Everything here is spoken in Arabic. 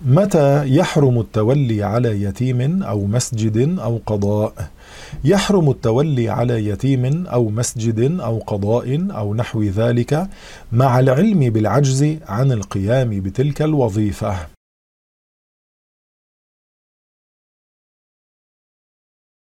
متى يحرم التولي على يتيم أو مسجد أو قضاء؟ يحرم التولي على يتيم أو مسجد أو قضاء أو نحو ذلك مع العلم بالعجز عن القيام بتلك الوظيفة.